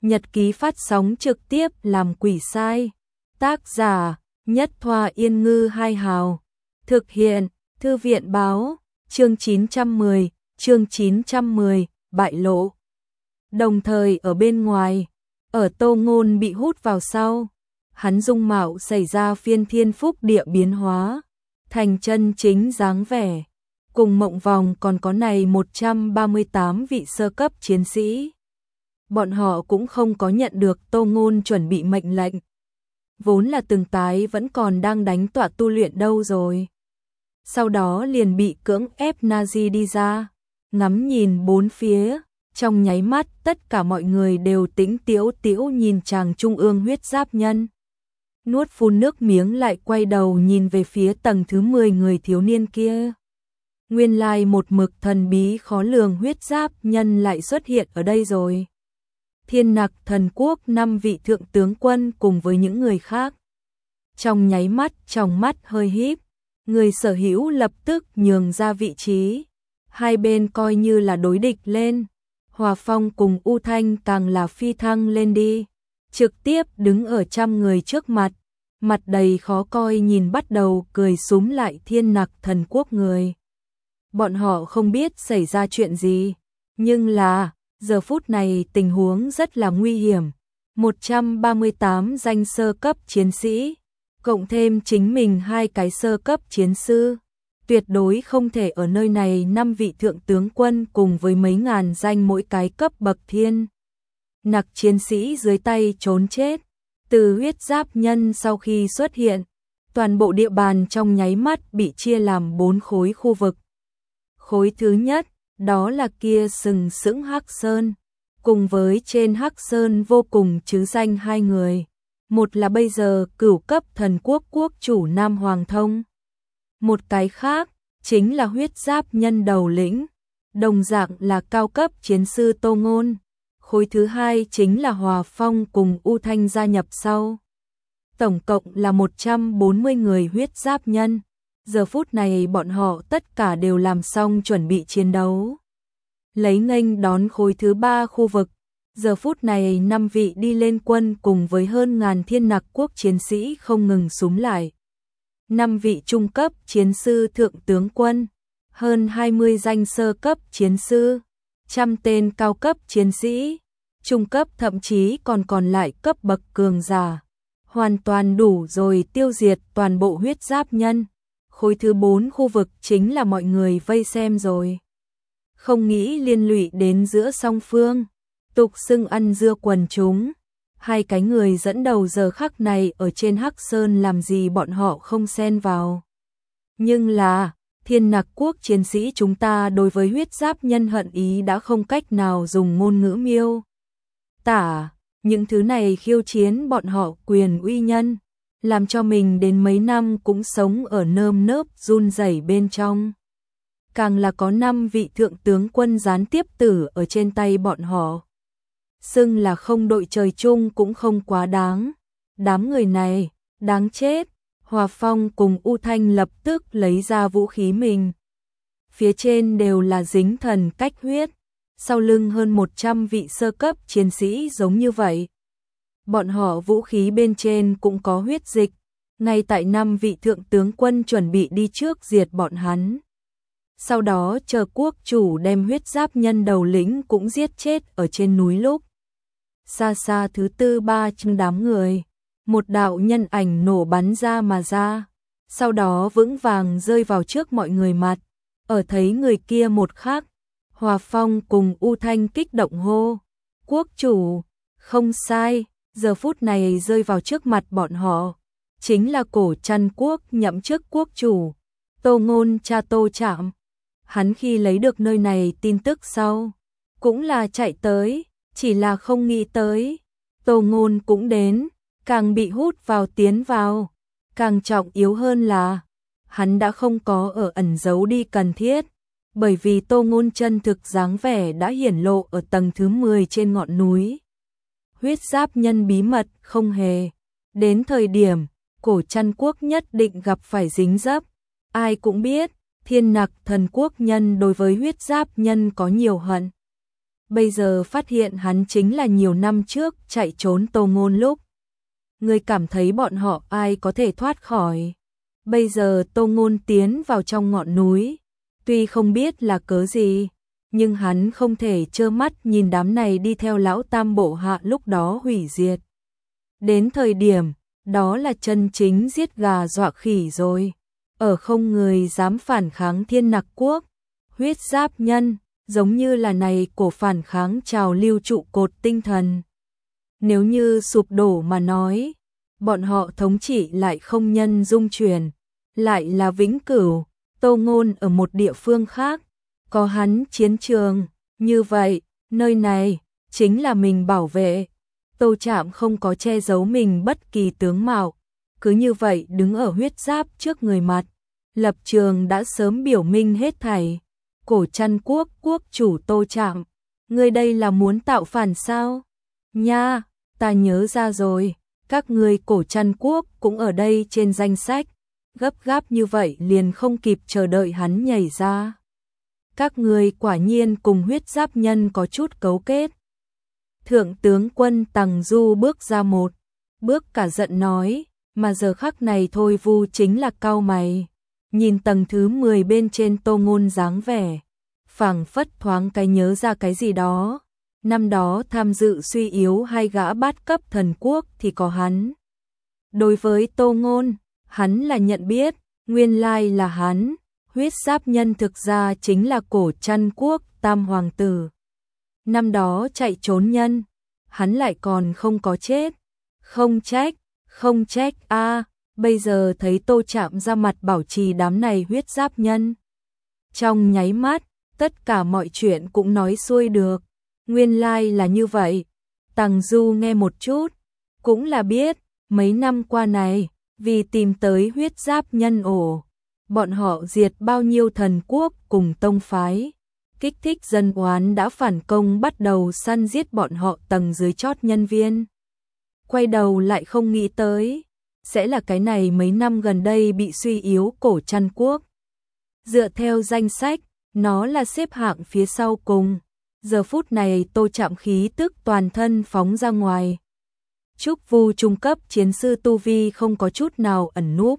Nhật ký phát sóng trực tiếp làm quỷ sai. Tác giả Nhất Thoa Yên Ngư Hai Hào. Thực hiện Thư viện Báo. Chương 910, bại lộ. Đồng thời ở bên ngoài, ở Tô Ngôn bị hút vào sau, hắn dung mạo xảy ra phiên thiên phúc địa biến hóa, thành chân chính dáng vẻ. Cùng Mộng Vòng còn có này 138 vị sơ cấp chiến sĩ. Bọn họ cũng không có nhận được Tô Ngôn chuẩn bị mệnh lệnh. Vốn là từng tái vẫn còn đang đánh tọa tu luyện đâu rồi. Sau đó liền bị cưỡng ép Nazi đi ra, ngắm nhìn bốn phía, trong nháy mắt tất cả mọi người đều tĩnh tĩu tĩu nhìn chàng trung ương huyết giáp nhân. Nuốt phun nước miếng lại quay đầu nhìn về phía tầng thứ 10 người thiếu niên kia. Nguyên lai một mực thần bí khó lường huyết giáp nhân lại xuất hiện ở đây rồi. Thiên Nặc Thần Quốc 5 vị thượng tướng quân cùng với những người khác. Trong nháy mắt, trong mắt hơi híp, người sở hữu lập tức nhường ra vị trí. Hai bên coi như là đối địch lên. Hòa Phong cùng U Thanh càng là phi thăng lên đi. Trực tiếp đứng ở trăm người trước mặt. Mặt đầy khó coi nhìn bắt đầu cười súm lại Thiên Nặc Thần Quốc người. Bọn họ không biết xảy ra chuyện gì. Nhưng là, giờ phút này tình huống rất là nguy hiểm. 138 danh sơ cấp chiến sĩ, cộng thêm chính mình 2 cái sơ cấp chiến sư. Tuyệt đối không thể ở nơi này 5 vị thượng tướng quân cùng với mấy ngàn danh mỗi cái cấp bậc thiên nặc chiến sĩ dưới tay trốn chết. Từ huyết giáp nhân sau khi xuất hiện, toàn bộ địa bàn trong nháy mắt bị chia làm 4 khối khu vực. Khối thứ nhất, đó là kia sừng sững Hắc Sơn, cùng với trên Hắc Sơn vô cùng chứ danh 2 người. Một là bây giờ cửu cấp thần quốc quốc chủ Nam Hoàng Thông. Một cái khác, chính là huyết giáp nhân đầu lĩnh, đồng dạng là cao cấp chiến sư Tô Ngôn. Khối thứ hai chính là Hòa Phong cùng U Thanh gia nhập sau. Tổng cộng là 140 người huyết giáp nhân. Giờ phút này bọn họ tất cả đều làm xong chuẩn bị chiến đấu. Lấy nghênh đón khối thứ 3 khu vực. Giờ phút này 5 vị đi lên quân cùng với hơn ngàn thiên nặc quốc chiến sĩ không ngừng súm lại. 5 vị trung cấp chiến sư thượng tướng quân, hơn 20 danh sơ cấp chiến sư, 100 tên cao cấp chiến sĩ, trung cấp thậm chí còn lại cấp bậc cường giả. Hoàn toàn đủ rồi tiêu diệt toàn bộ huyết giáp nhân. Khối thứ 4 khu vực chính là mọi người vây xem rồi. Không nghĩ liên lụy đến giữa song phương, tục xưng ăn dưa quần chúng. 2 cái người dẫn đầu giờ khắc này ở trên Hắc Sơn làm gì bọn họ không xen vào. Nhưng là, thiên nặc quốc chiến sĩ chúng ta đối với huyết giáp nhân hận ý đã không cách nào dùng ngôn ngữ miêu tả. Những thứ này khiêu chiến bọn họ quyền uy nhân, làm cho mình đến mấy năm cũng sống ở nơm nớp run rẩy bên trong. Càng là có 5 vị thượng tướng quân gián tiếp tử ở trên tay bọn họ. Xưng là không đội trời chung cũng không quá đáng. Đám người này, đáng chết. Hòa Phong cùng U Thanh lập tức lấy ra vũ khí mình. Phía trên đều là dính thần cách huyết. Sau lưng hơn 100 vị sơ cấp chiến sĩ giống như vậy. Bọn họ vũ khí bên trên cũng có huyết dịch. Ngay tại 5 vị thượng tướng quân chuẩn bị đi trước diệt bọn hắn. Sau đó chờ quốc chủ đem huyết giáp nhân đầu lĩnh cũng giết chết ở trên núi lúc. Xa xa thứ tư 300 đám người. Một đạo nhân ảnh nổ bắn ra mà ra. Sau đó vững vàng rơi vào trước mọi người mặt. Ở thấy người kia một khắc, Hòa Phong cùng U Thanh kích động hô. Quốc chủ, không sai, giờ phút này rơi vào trước mặt bọn họ. Chính là Cổ Trăn Quốc nhậm chức quốc chủ. Tô Ngôn cha Tô Trạm. Hắn khi lấy được nơi này tin tức sau, cũng là chạy tới, chỉ là không nghĩ tới. Tô Ngôn cũng đến, càng bị hút vào tiến vào. Càng trọng yếu hơn là, hắn đã không có ở ẩn giấu đi cần thiết. Bởi vì Tô Ngôn chân thực dáng vẻ đã hiển lộ ở tầng thứ 10 trên ngọn núi. Huyết giáp nhân bí mật không hề. Đến thời điểm, Cổ Trăn Quốc nhất định gặp phải dính dấp. Ai cũng biết, Thiên Nặc Thần Quốc nhân đối với huyết giáp nhân có nhiều hận. bây giờ phát hiện hắn chính là nhiều năm trước chạy trốn Tô Ngôn lúc. Người cảm thấy bọn họ ai có thể thoát khỏi. Bây giờ Tô Ngôn tiến vào trong ngọn núi, tuy không biết là cớ gì, nhưng hắn không thể trơ mắt nhìn đám này đi theo lão tam bộ hạ lúc đó hủy diệt. Đến thời điểm, đó là chân chính giết gà dọa khỉ rồi. Ở không người dám phản kháng Thiên Nặc Quốc, huyết giáp nhân, giống như là này cổ phản kháng trào lưu trụ cột tinh thần. Nếu như sụp đổ mà nói, bọn họ thống trị lại không nhân dung chuyển, lại là vĩnh cửu. Tô Ngôn ở một địa phương khác, có hắn chiến trường, như vậy, nơi này chính là mình bảo vệ. Tô Trạm không có che giấu mình bất kỳ tướng mạo, cứ như vậy đứng ở huyết giáp trước người mặt, lập trường đã sớm biểu minh hết thảy. Cổ Trăn Quốc quốc chủ Tô Trạm, ngươi đây là muốn tạo phản sao? Nha, ta nhớ ra rồi, các ngươi Cổ Trăn Quốc cũng ở đây trên danh sách. Gấp gáp như vậy liền không kịp chờ đợi hắn nhảy ra. Các ngươi quả nhiên cùng huyết giáp nhân có chút cấu kết. Thượng tướng quân Tằng Du bước ra một bước cả giận nói, mà giờ khắc này Thôi Vu chính là cau mày, nhìn tầng thứ 10 bên trên Tô Ngôn dáng vẻ, phảng phất thoáng cái nhớ ra cái gì đó. Năm đó tham dự suy yếu hai gã bát cấp thần quốc thì có hắn. Đối với Tô Ngôn, hắn là nhận biết, nguyên lai là hắn, huyết giáp nhân thực ra chính là Cổ Trăn Quốc tam hoàng tử. Năm đó chạy trốn nhân, hắn lại còn không có chết. Không trách a, bây giờ thấy Tô Trạm ra mặt bảo trì đám này huyết giáp nhân. Trong nháy mắt, tất cả mọi chuyện cũng nói xuôi được. Nguyên lai là như vậy. Tằng Du nghe một chút, cũng là biết, mấy năm qua này, vì tìm tới huyết giáp nhân ổ, bọn họ diệt bao nhiêu thần quốc cùng tông phái, kích thích dân oán đã phản công bắt đầu săn giết bọn họ tầng dưới chót nhân viên. Quay đầu lại không nghĩ tới, sẽ là cái này mấy năm gần đây bị suy yếu Cổ Trăn Quốc. Dựa theo danh sách, nó là xếp hạng phía sau cùng. Giờ phút này Tô Trạm khí tức toàn thân phóng ra ngoài. Trúc Vu trung cấp chiến sư tu vi không có chút nào ẩn núp.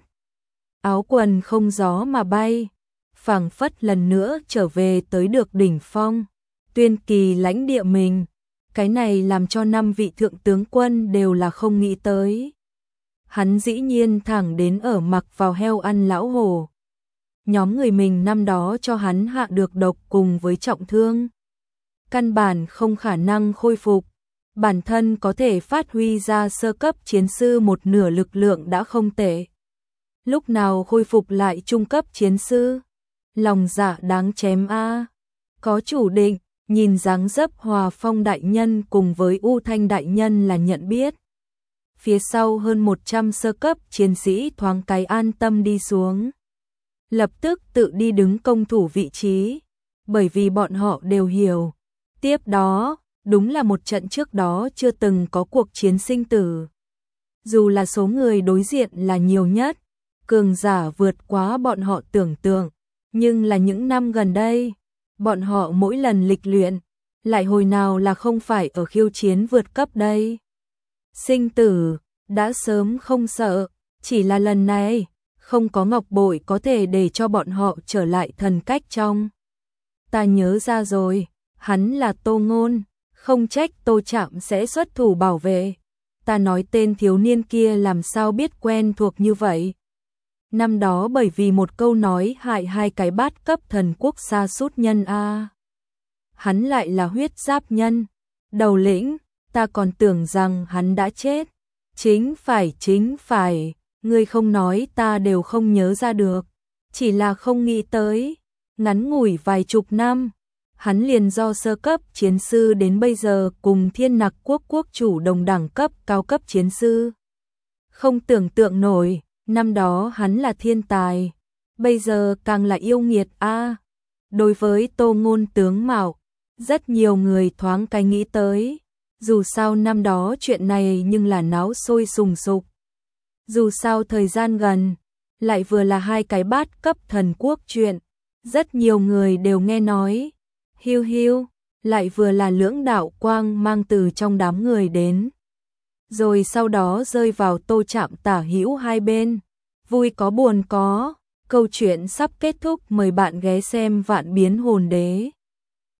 Áo quần không gió mà bay, phảng phất lần nữa trở về tới được đỉnh phong. Tuyên Kỳ lãnh địa mình, cái này làm cho 5 vị thượng tướng quân đều là không nghĩ tới. Hắn dĩ nhiên thẳng đến ở mặc vào heo ăn lão hổ. Nhóm người mình năm đó cho hắn hạ được độc cùng với trọng thương. Căn bản không khả năng khôi phục. Bản thân có thể phát huy ra sơ cấp chiến sư một nửa lực lượng đã không tệ. Lúc nào khôi phục lại trung cấp chiến sư? Lòng dạ đáng chém a. Có chủ định, nhìn dáng dấp Hòa Phong đại nhân cùng với U Thanh đại nhân là nhận biết. Phía sau hơn 100 sơ cấp chiến sĩ thoáng cái an tâm đi xuống. Lập tức tự đi đứng công thủ vị trí, bởi vì bọn họ đều hiểu. Tiếp đó, đúng là một trận trước đó chưa từng có cuộc chiến sinh tử. Dù là số người đối diện là nhiều nhất, cường giả vượt quá bọn họ tưởng tượng, nhưng là những năm gần đây, bọn họ mỗi lần lịch luyện, lại hồi nào là không phải ở khiêu chiến vượt cấp đây. Sinh tử, đã sớm không sợ, chỉ là lần này, không có ngọc bội có thể để cho bọn họ trở lại thần cách trong. Ta nhớ ra rồi, hắn là Tô Ngôn, không trách Tô Trạm sẽ xuất thủ bảo vệ. Ta nói tên thiếu niên kia làm sao biết quen thuộc như vậy. Năm đó bởi vì một câu nói hại hai cái bát cấp thần quốc sa sút nhân a. Hắn lại là huyết giáp nhân. Đầu lĩnh, ta còn tưởng rằng hắn đã chết. Chính phải, ngươi không nói ta đều không nhớ ra được. Chỉ là không nghĩ tới, ngắn ngủi vài chục năm, hắn liền do sơ cấp chiến sư đến bây giờ cùng Thiên Nặc Quốc quốc chủ đồng đẳng cấp cao cấp chiến sư. Không tưởng tượng nổi, năm đó hắn là thiên tài, bây giờ càng là yêu nghiệt a. Đối với Tô Ngôn tướng mạo, rất nhiều người thoáng cái nghĩ tới, dù sao năm đó chuyện này nhưng là náo sôi sùng sục. Dù sao thời gian gần, lại vừa là hai cái bát cấp thần quốc chuyện, rất nhiều người đều nghe nói. Hiu hiu, lại vừa là lưỡng đạo quang mang từ trong đám người đến. Rồi sau đó rơi vào Tô Trạm tả hữu hai bên. Vui có buồn có, câu chuyện sắp kết thúc, mời bạn ghé xem Vạn Biến Hồn Đế.